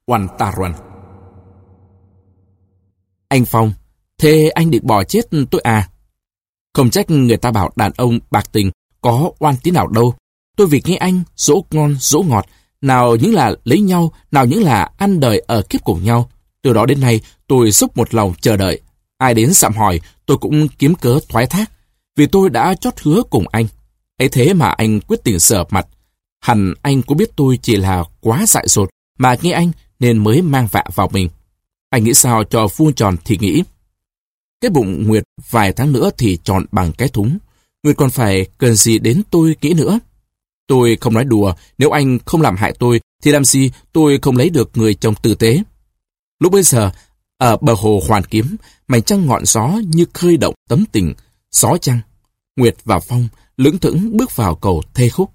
Oan ta roan. Anh Phong, thế anh định bỏ chết tôi à? Không trách người ta bảo đàn ông bạc tình có oan tí nào đâu. Tôi vì nghe anh dỗ ngon dỗ ngọt, nào những là lấy nhau, nào những là ăn đời ở kiếp cùng nhau. Từ đó đến nay tôi dốc một lòng chờ đợi. Ai đến sạm hỏi tôi cũng kiếm cớ thoái thác, vì tôi đã chót hứa cùng anh. Ấy thế mà anh quyết tình sờ mặt. Hẳn anh cũng biết tôi chỉ là quá dại dột mà nghe anh nên mới mang vạ vào mình. Anh nghĩ sao cho vuông tròn thì nghĩ. Cái bụng Nguyệt vài tháng nữa thì tròn bằng cái thúng. Nguyệt còn phải cần gì đến tôi nghĩ nữa. Tôi không nói đùa, nếu anh không làm hại tôi thì làm gì tôi không lấy được người chồng tử tế. Lúc bấy giờ, ở bờ hồ Hoàn Kiếm, mảnh trăng ngọn gió như khơi động tấm tình, gió trăng. Nguyệt và Phong lững thững bước vào cầu thê khúc.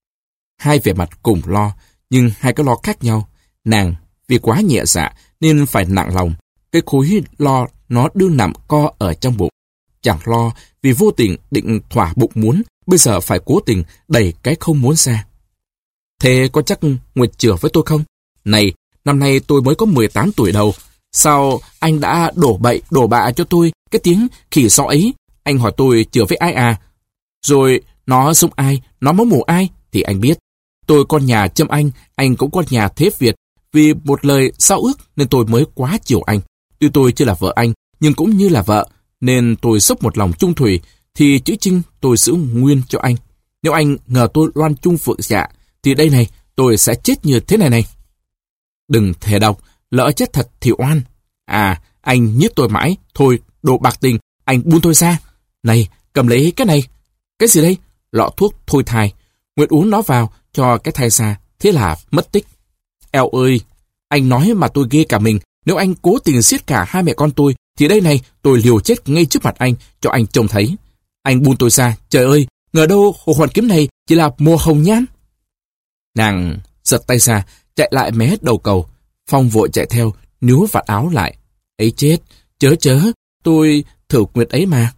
Hai vẻ mặt cùng lo, nhưng hai cái lo khác nhau. Nàng vì quá nhẹ dạ nên phải nặng lòng. Cái khối lo nó đương nằm co ở trong bụng. Chẳng lo vì vô tình định thỏa bụng muốn, bây giờ phải cố tình đẩy cái không muốn ra. Thế có chắc Nguyệt chừa với tôi không? Này, năm nay tôi mới có 18 tuổi đầu. Sao anh đã đổ bậy đổ bạ cho tôi cái tiếng khỉ sọ ấy? Anh hỏi tôi chừa với ai à? Rồi nó sống ai, nó máu mủ ai thì anh biết. Tôi con nhà Trâm anh cũng con nhà Thế Việt. Vì một lời giao ước nên tôi mới quá chiều anh. Tuy tôi chưa là vợ anh, nhưng cũng như là vợ, nên tôi dốc một lòng trung thủy, thì chữ Trinh tôi giữ nguyên cho anh. Nếu anh ngờ tôi loan trung phượng dạ, thì đây này, tôi sẽ chết như thế này này. Đừng thề độc, lỡ chết thật thì oan. À, anh nhíp tôi mãi, thôi, đồ bạc tình, anh buông tôi ra. Này, cầm lấy cái này. Cái gì đây? Lọ thuốc thôi thai. Nguyệt uống nó vào, cho cái thai ra, thế là mất tích. Eo ơi, anh nói mà tôi ghê cả mình. Nếu anh cố tình giết cả hai mẹ con tôi, thì đây này, tôi liều chết ngay trước mặt anh, cho anh trông thấy. Anh buông tôi ra, trời ơi, ngờ đâu hồ Hoàn Kiếm này chỉ là mùa hồng nhan. Nàng giật tay ra, chạy lại mé đầu cầu. Phong vội chạy theo, níu vạt áo lại. Ấy chết, chớ, tôi thử Nguyệt ấy mà.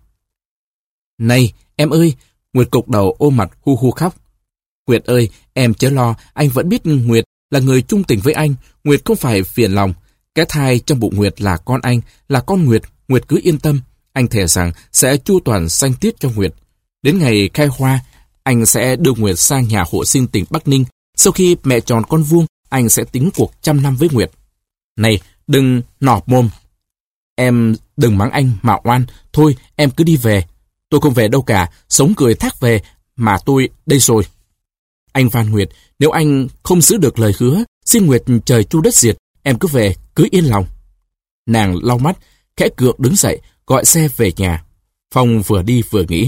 Này, em ơi, Nguyệt cục đầu ôm mặt hu hu khóc. Nguyệt ơi, em chớ lo, anh vẫn biết Nguyệt là người trung tình với anh. Nguyệt không phải phiền lòng. Cái thai trong bụng Nguyệt là con anh, là con Nguyệt. Nguyệt cứ yên tâm. Anh thề rằng sẽ chu toàn sanh tiết cho Nguyệt. Đến ngày khai hoa, anh sẽ đưa Nguyệt sang nhà hộ sinh tỉnh Bắc Ninh. Sau khi mẹ tròn con vuông, anh sẽ tính cuộc 100 năm với Nguyệt. Này, đừng nọp mồm. Em đừng mắng anh mà oan. Thôi, em cứ đi về. Tôi không về đâu cả, sống cười thác về, mà tôi đây rồi. Anh van Nguyệt, nếu anh không giữ được lời hứa, xin Nguyệt trời chu đất diệt, em cứ về, cứ yên lòng. Nàng lau mắt, khẽ cượng đứng dậy, gọi xe về nhà. Phong vừa đi vừa nghĩ.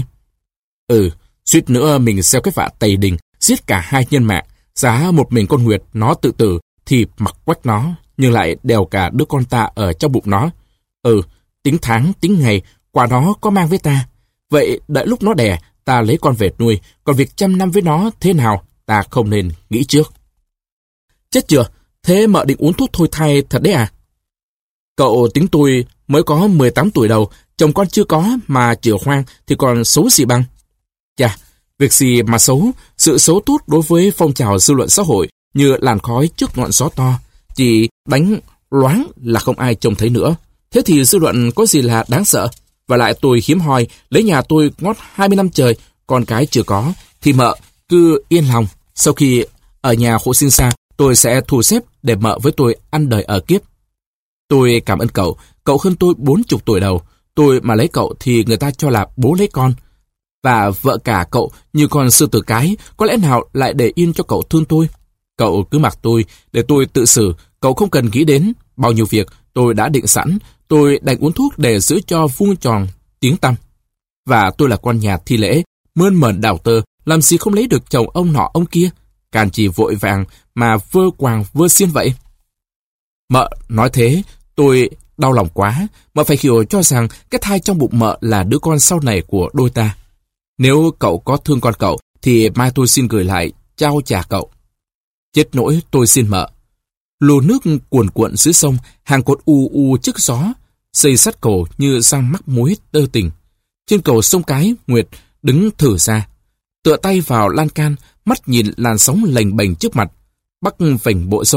Suýt nữa mình gieo cái vạ Tây Đình, giết cả hai nhân mạng. Giá một mình con Nguyệt nó tự tử, thì mặc quách nó, nhưng lại đèo cả đứa con ta ở trong bụng nó. Tính tháng, tính ngày, quả nó có mang với ta. Vậy đợi lúc nó đẻ, ta lấy con về nuôi, còn việc 100 năm với nó thế nào, ta không nên nghĩ trước. Chết chưa? Thế mợ định uống thuốc thôi thai thật đấy à? Cậu tính tôi mới có 18 tuổi đầu, chồng con chưa có mà chữa hoang thì còn xấu gì bằng. Chà, việc gì mà xấu, sự xấu tốt đối với phong trào dư luận xã hội như làn khói trước ngọn gió to, chỉ đánh loáng là không ai trông thấy nữa. Thế thì dư luận có gì là đáng sợ? Và lại tôi hiếm hoi, lấy nhà tôi ngót 20 năm trời, con cái chưa có, thì mợ cứ yên lòng. Sau khi ở nhà hộ sinh xa, tôi sẽ thu xếp để mợ với tôi ăn đời ở kiếp. Tôi cảm ơn cậu hơn tôi 40 tuổi đầu. Tôi mà lấy cậu thì người ta cho là bố lấy con. Và vợ cả cậu như con sư tử cái, có lẽ nào lại để yên cho cậu thương tôi? Cậu cứ mặc tôi, để tôi tự xử, cậu không cần nghĩ đến. Bao nhiêu việc tôi đã định sẵn, tôi đành uống thuốc để giữ cho vuông tròn tiếng tăm. Và tôi là con nhà thi lễ, mơn mởn đào tơ, làm gì không lấy được chồng ông nọ ông kia. Càn chỉ vội vàng mà vơ quàng vơ xiên vậy. Mợ nói thế, tôi đau lòng quá. Mợ phải hiểu cho rằng cái thai trong bụng mợ là đứa con sau này của đôi ta. Nếu cậu có thương con cậu, thì mai tôi xin gửi lại, trao trả cậu. Chết nỗi tôi xin mợ. Lù nước cuồn cuộn dưới sông, hàng cột u u trước gió, xây sắt cầu như răng mắc muối tơ tình. Trên cầu sông Cái, Nguyệt đứng thử ra, tựa tay vào lan can, mắt nhìn làn sóng lềnh bềnh trước mặt. Bắc vành bộ râu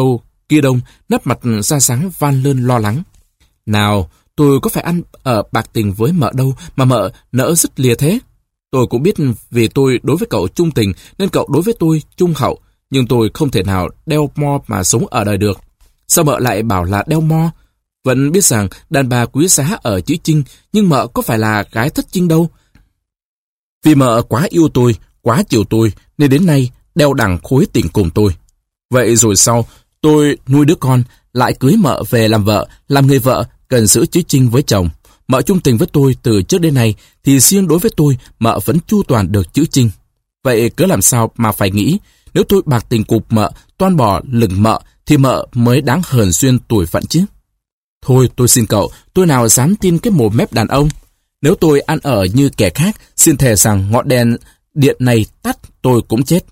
Kia Đông nấp mặt ra sáng van lơn lo lắng. Nào, tôi có phải ăn ở bạc tình với mợ đâu mà mợ nỡ dứt lìa thế. Tôi cũng biết vì tôi đối với cậu trung tình nên cậu đối với tôi trung hậu, nhưng tôi không thể nào đeo mo mà sống ở đời được. Sao mợ lại bảo là đeo mo? Vẫn biết rằng đàn bà quý giá ở chữ Chinh, nhưng mợ có phải là gái thất Chinh đâu. Vì mợ quá yêu tôi, quá chiều tôi, nên đến nay đeo đằng khối tình cùng tôi. Vậy rồi sau, tôi nuôi đứa con, lại cưới mợ về làm vợ, làm người vợ, cần giữ chữ Chinh với chồng. Mợ trung tình với tôi từ trước đến nay, thì riêng đối với tôi, mợ vẫn chu toàn được chữ Chinh. Vậy cớ làm sao mà phải nghĩ, nếu tôi bạc tình cục mợ, toan bỏ lừng mợ, thì mợ mới đáng hờn duyên tuổi phận chứ. Thôi tôi xin cậu, tôi nào dám tin cái mồm mép đàn ông. Nếu tôi ăn ở như kẻ khác, xin thề rằng ngọn đèn điện này tắt tôi cũng chết.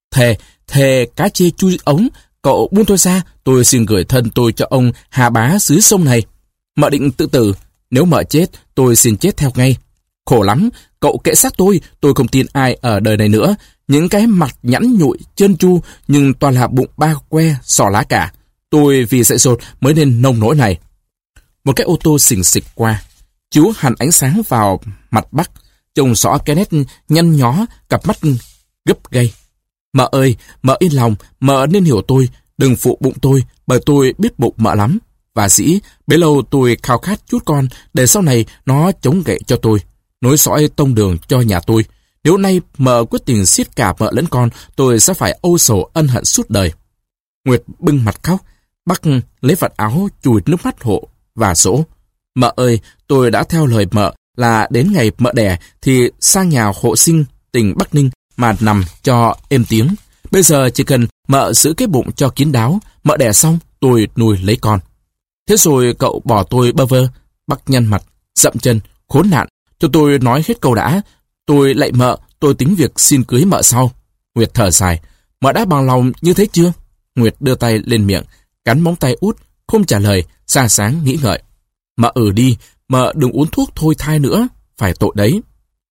Thề cá chê chui ống, cậu buông tôi ra, tôi xin gửi thân tôi cho ông Hà Bá dưới sông này. Mợ định tự tử, nếu mợ chết, tôi xin chết theo ngay. Khổ lắm, cậu kệ xác tôi không tin ai ở đời này nữa. Những cái mặt nhẵn nhụi, trơn tru, nhưng toàn là bụng ba que, sò lá cả. Tôi vì dại dột mới nên nông nỗi này. Một cái ô tô xình xịch qua, chiếu hằn ánh sáng vào mặt Bắc, trông rõ cái nét nhăn nhó, cặp mắt gấp gay. Mợ ơi, mợ yên lòng, mợ nên hiểu tôi, đừng phụ bụng tôi, bởi tôi biết bụng mợ lắm. Và dĩ, bấy lâu tôi khao khát chút con, để sau này nó chống gậy cho tôi, nối dõi tông đường cho nhà tôi. Nếu nay mợ quyết tình siết cả mợ lẫn con, tôi sẽ phải âu sầu ân hận suốt đời. Nguyệt bưng mặt khóc, Bắc lấy vạt áo chùi nước mắt hộ và dỗ. Mợ ơi, tôi đã theo lời mợ là đến ngày mợ đẻ thì sang nhà hộ sinh tỉnh Bắc Ninh mà nằm cho êm tiếng. Bây giờ chỉ cần mợ giữ cái bụng cho kín đáo, mợ đẻ xong tôi nuôi lấy con. Thế rồi cậu bỏ tôi bơ vơ. Bắc nhăn mặt, dậm chân, khốn nạn. Cho tôi nói hết câu đã. Tôi lạy mợ, tôi tính việc xin cưới mợ sau. Nguyệt thở dài. Mợ đã bằng lòng như thế chưa? Nguyệt đưa tay lên miệng, cắn móng tay út, không trả lời, xa sáng nghĩ ngợi. Mợ đi, mợ đừng uống thuốc thôi thai nữa, phải tội đấy.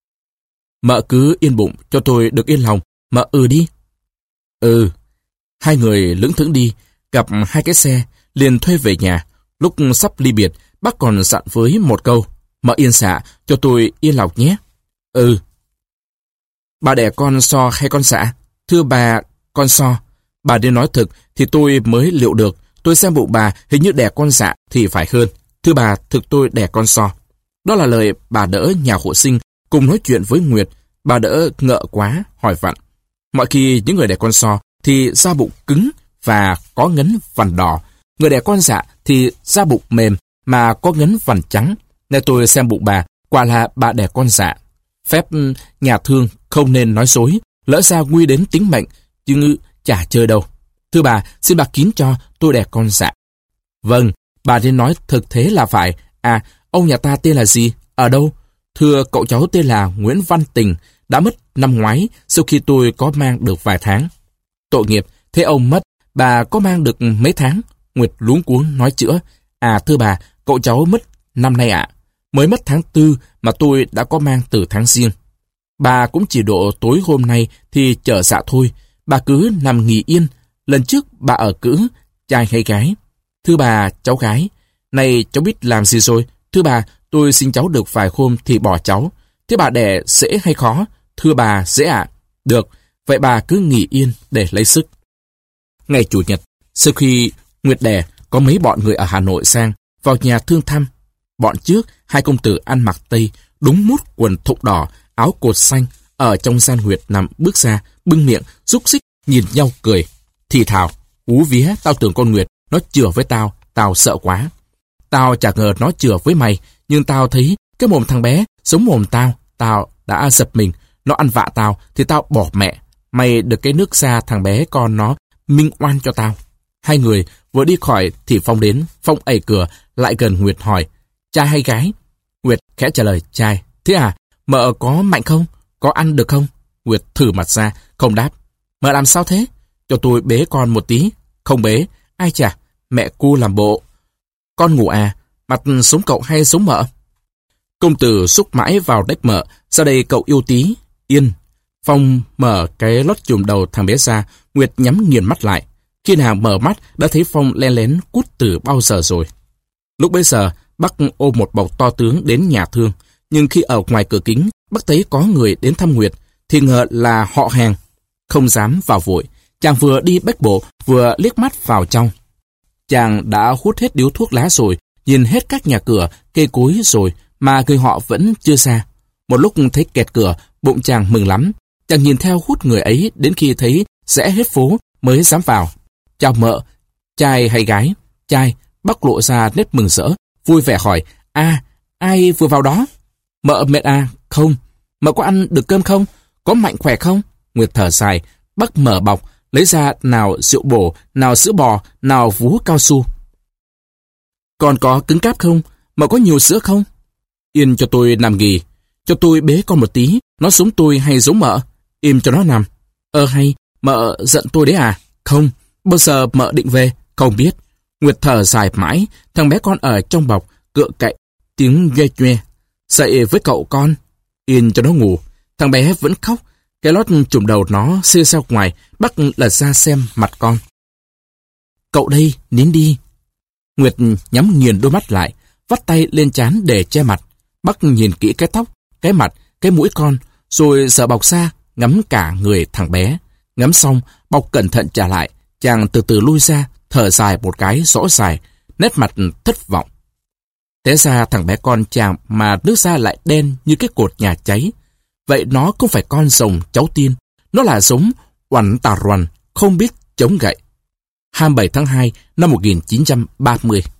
Mợ cứ yên bụng cho tôi được yên lòng, mợ đi. Hai người lững thững đi, gặp hai cái xe, liền thuê về nhà. Lúc sắp ly biệt, bác còn dặn với một câu, mợ yên xạ, cho tôi yên lòng nhé. Bà đẻ con so hay con xạ? Thưa bà, con so. Bà nên nói thực thì tôi mới liệu được. Tôi xem bụng bà hình như đẻ con xạ thì phải hơn. Thưa bà, thực tôi đẻ con so. Đó là lời bà đỡ nhà hộ sinh cùng nói chuyện với Nguyệt. Bà đỡ ngợ quá, hỏi vặn. Mọi khi những người đẻ con so thì da bụng cứng và có ngấn vằn đỏ. Người đẻ con dạ thì da bụng mềm mà có ngấn vằn trắng. Nên tôi xem bụng bà, quả là bà đẻ con dạ. Phép nhà thương không nên nói dối, lỡ ra nguy đến tính mệnh, chứ chả chơi đâu. Thưa bà, xin bà kín cho tôi đẻ con dạ. Vâng, bà nên nói thực thế là phải. À, ông nhà ta tên là gì? Ở đâu? Thưa cậu cháu tên là Nguyễn Văn Tình, đã mất năm ngoái sau khi tôi có mang được vài tháng. Tội nghiệp, thế ông mất, bà có mang được mấy tháng? Nguyệt luống cuống nói chữa. À thưa bà, cậu cháu mất năm nay ạ. Mới mất tháng 4 mà tôi đã có mang từ tháng Giêng. Bà cũng chỉ độ tối hôm nay thì chở dạ thôi. Bà cứ nằm nghỉ yên. Lần trước bà ở cữ, trai hay gái? Thưa bà, cháu gái. Này cháu biết làm gì rồi? Thưa bà, tôi xin cháu được vài hôm thì bỏ cháu. Thế bà đẻ dễ hay khó? Thưa bà, dễ ạ. Được, vậy bà cứ nghỉ yên để lấy sức. Ngày Chủ nhật, sau khi Nguyệt đẻ, có mấy bọn người ở Hà Nội sang, vào nhà thương thăm. Bọn trước, hai công tử ăn mặc tây, đúng mút quần thụng đỏ, áo cột xanh, ở trong gian Nguyệt nằm bước ra, bưng miệng, rúc xích, nhìn nhau cười. Thì thào, ú vía, tao tưởng con Nguyệt, nó chừa với tao sợ quá. Tao chả ngờ nó chừa với mày, nhưng tao thấy cái mồm thằng bé giống mồm tao đã giật mình. Nó ăn vạ tao thì tao bỏ mẹ. Mày được cái nước ra thằng bé con nó minh oan cho tao. Hai người vừa đi khỏi thì Phong đến. Phong ẩy cửa lại gần Nguyệt hỏi, trai hay gái? Nguyệt khẽ trả lời, trai. Thế à, mợ có mạnh không? Có ăn được không? Nguyệt thử mặt ra, không đáp. Mợ làm sao thế? Cho tôi bế con một tí. Không bế. Ai chả, mẹ cu làm bộ. Con ngủ à? Mặt sống cậu hay sống mợ? Công tử xúc mãi vào đếch mợ. Sau đây cậu yêu tí. Yên. Phong mở cái lót chùm đầu thằng bé ra. Nguyệt nhắm nghiền mắt lại. Khi nàng mở mắt đã thấy Phong len lén cút từ bao giờ rồi. Lúc bấy giờ, bác ôm một bọc to tướng đến nhà thương, nhưng khi ở ngoài cửa kính, bác thấy có người đến thăm Nguyệt, thì ngờ là họ hàng. Không dám vào vội, chàng vừa đi bách bộ, vừa liếc mắt vào trong. Chàng đã hút hết điếu thuốc lá rồi, nhìn hết các nhà cửa, cây cối rồi, mà người họ vẫn chưa ra. Một lúc thấy kẹt cửa, bụng chàng mừng lắm. Chàng nhìn theo hút người ấy đến khi thấy rẽ hết phố mới dám vào. Chào mợ, trai hay gái? Trai. Bác lộ ra nét mừng rỡ, vui vẻ hỏi, ai vừa vào đó? Mợ mệt à? Không. Mợ có ăn được cơm không? Có mạnh khỏe không? Nguyệt thở dài, bác mở bọc, lấy ra nào rượu bổ, nào sữa bò, nào vú cao su. Còn có cứng cáp không? Mợ có nhiều sữa không? Yên cho tôi nằm nghỉ, cho tôi bế con một tí, nó giống tôi hay giống mợ? Im cho nó nằm. Hay, mợ giận tôi đấy à? Không. Bao giờ mợ định về? Không biết. Nguyệt thở dài mãi, thằng bé con ở trong bọc, cựa cậy, tiếng ghê nhoe. Dậy với cậu con. Yên cho nó ngủ. Thằng bé vẫn khóc. Cái lót trùm đầu nó xê ra ngoài, bác lật ra xem mặt con. Cậu đây, nín đi. Nguyệt nhắm nghiền đôi mắt lại, vắt tay lên trán để che mặt. Bác nhìn kỹ cái tóc, cái mặt, cái mũi con, rồi dở bọc ra, ngắm cả người thằng bé. Ngắm xong, bọc cẩn thận trả lại, chàng từ từ lui ra, thở dài một cái rõ dài, nét mặt thất vọng. Té ra thằng bé con chàng mà nước da lại đen như cái cột nhà cháy. Vậy nó không phải con rồng cháu tiên, nó là giống oằn tà roằn, không biết chống gậy. 27 tháng 2 năm 1930.